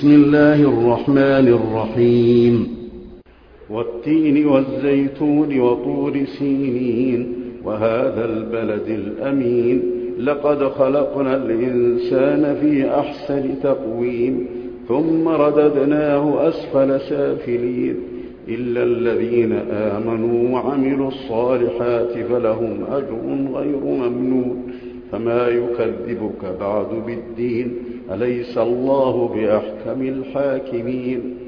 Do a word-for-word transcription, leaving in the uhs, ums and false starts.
بسم الله الرحمن الرحيم والتين والزيتون وطور سينين وهذا البلد الأمين لقد خلقنا الإنسان في أحسن تقويم ثم رددناه أسفل سافلين إلا الذين آمنوا وعملوا الصالحات فلهم أجر غير ممنون فما يكذبك بعد بالدين أليس الله بأحكم الحاكمين